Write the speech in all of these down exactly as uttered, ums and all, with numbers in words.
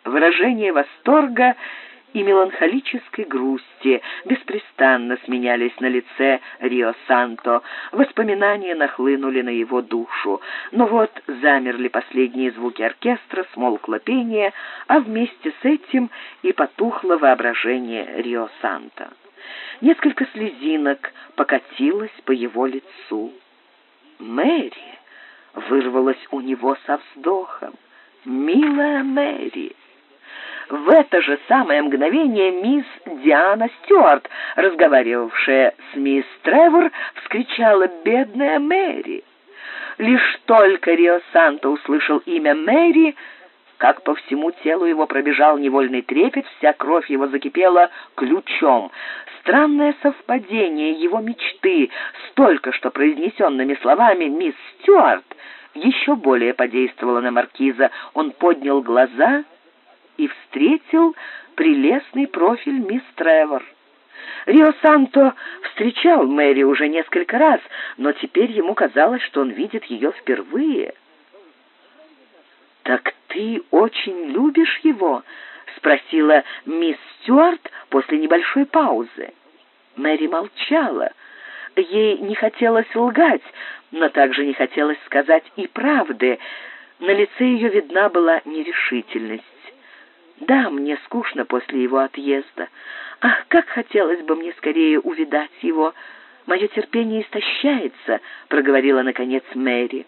Выражение восторга и меланхолической грусти беспрестанно сменялись на лице Рио Санто. Воспоминания нахлынули на его душу. Но вот замерли последние звуки оркестра, смолкло пение, а вместе с этим и потухло воображение Рио Санто. Несколько слезинок покатилось по его лицу. «Мэри!» — вырвалось у него со вздохом. «Милая Мэри!» В это же самое мгновение мисс Диана Стюарт, разговаривавшая с мисс Тревор, вскричала: «Бедная Мэри!» Лишь только Рио Санто услышал имя Мэри, как по всему телу его пробежал невольный трепет, вся кровь его закипела ключом. Странное совпадение его мечты с только что произнесенными словами мисс Стюарт еще более подействовало на маркиза. Он поднял глаза и встретил прелестный профиль мисс Тревор. Рио Санто встречал Мэри уже несколько раз, но теперь ему казалось, что он видит ее впервые. «Так ты очень любишь его?» — спросила мисс Стюарт после небольшой паузы. Мэри молчала. Ей не хотелось лгать, но также не хотелось сказать и правды. На лице ее видна была нерешительность. «Да, мне скучно после его отъезда. Ах, как хотелось бы мне скорее увидать его! Мое терпение истощается», — проговорила наконец Мэри.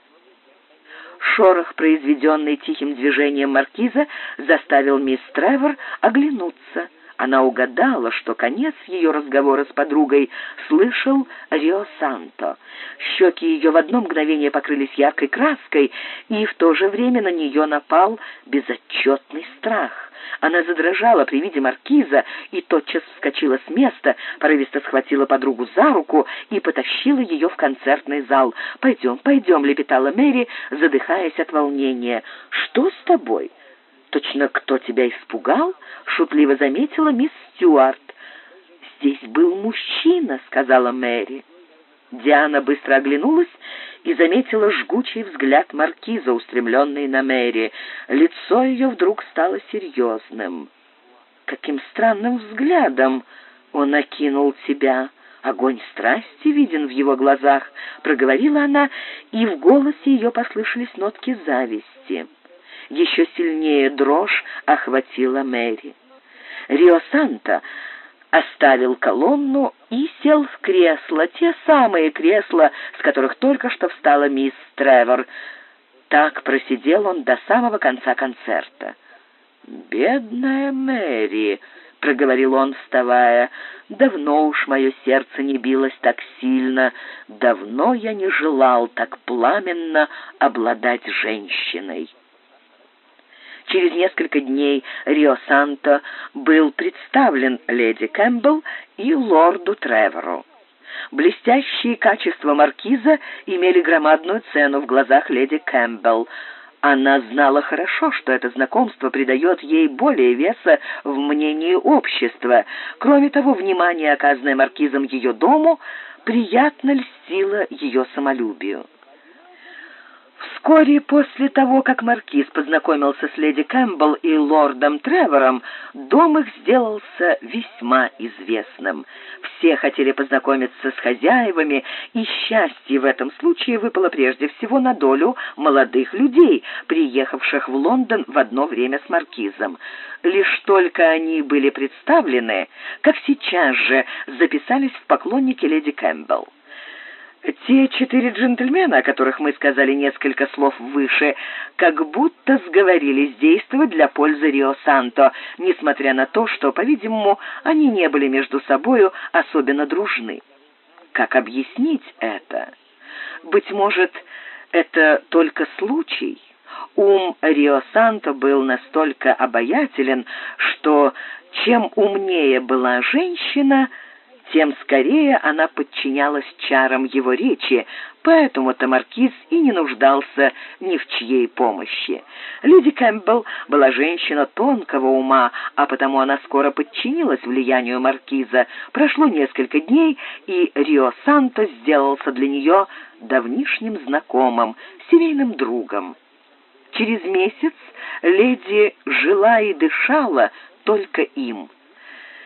Шорох, произведенный тихим движением маркиза, заставил мисс Тревор оглянуться. Она угадала, что конец ее разговора с подругой слышал Рио Санто. Щеки ее в одно мгновение покрылись яркой краской, и в то же время на нее напал безотчетный страх. Она задрожала при виде маркиза и тотчас вскочила с места, порывисто схватила подругу за руку и потащила ее в концертный зал. «Пойдем, пойдем», — лепетала Мэри, задыхаясь от волнения. «Что с тобой? Точно кто тебя испугал?» — шутливо заметила мисс Стюарт. «Здесь был мужчина», — сказала Мэри. Диана быстро оглянулась и заметила жгучий взгляд маркиза, устремленный на Мэри. Лицо ее вдруг стало серьезным. «Каким странным взглядом он окинул тебя! Огонь страсти виден в его глазах», — проговорила она, и в голосе ее послышались нотки зависти. Еще сильнее дрожь охватила Мэри. Рио Санто оставил колонну и сел в кресло, те самые кресла, с которых только что встала мисс Тревор. Так просидел он до самого конца концерта. «Бедная Мэри», — проговорил он, вставая, — «давно уж мое сердце не билось так сильно, давно я не желал так пламенно обладать женщиной». Через несколько дней Рио Санто был представлен леди Кэмпбелл и лорду Тревору. Блестящие качества маркиза имели громадную цену в глазах леди Кэмпбелл. Она знала хорошо, что это знакомство придает ей более веса в мнении общества. Кроме того, внимание, оказанное маркизом ее дому, приятно льстило ее самолюбию. Вскоре после того, как маркиз познакомился с леди Кэмпбелл и лордом Тревором, дом их сделался весьма известным. Все хотели познакомиться с хозяевами, и счастье в этом случае выпало прежде всего на долю молодых людей, приехавших в Лондон в одно время с маркизом. Лишь только они были представлены, как сейчас же записались в поклонники леди Кэмпбелл. Те четыре джентльмена, о которых мы сказали несколько слов выше, как будто сговорились действовать для пользы Рио Санто, несмотря на то, что, по-видимому, они не были между собою особенно дружны. Как объяснить это? Быть может, это только случай. Ум Рио Санто был настолько обаятелен, что чем умнее была женщина, тем скорее она подчинялась чарам его речи, поэтому-то маркиз и не нуждался ни в чьей помощи. Леди Кэмпбелл была женщина тонкого ума, а потому она скоро подчинилась влиянию маркиза. Прошло несколько дней, и Рио Санто сделался для нее давнишним знакомым, семейным другом. Через месяц леди жила и дышала только им.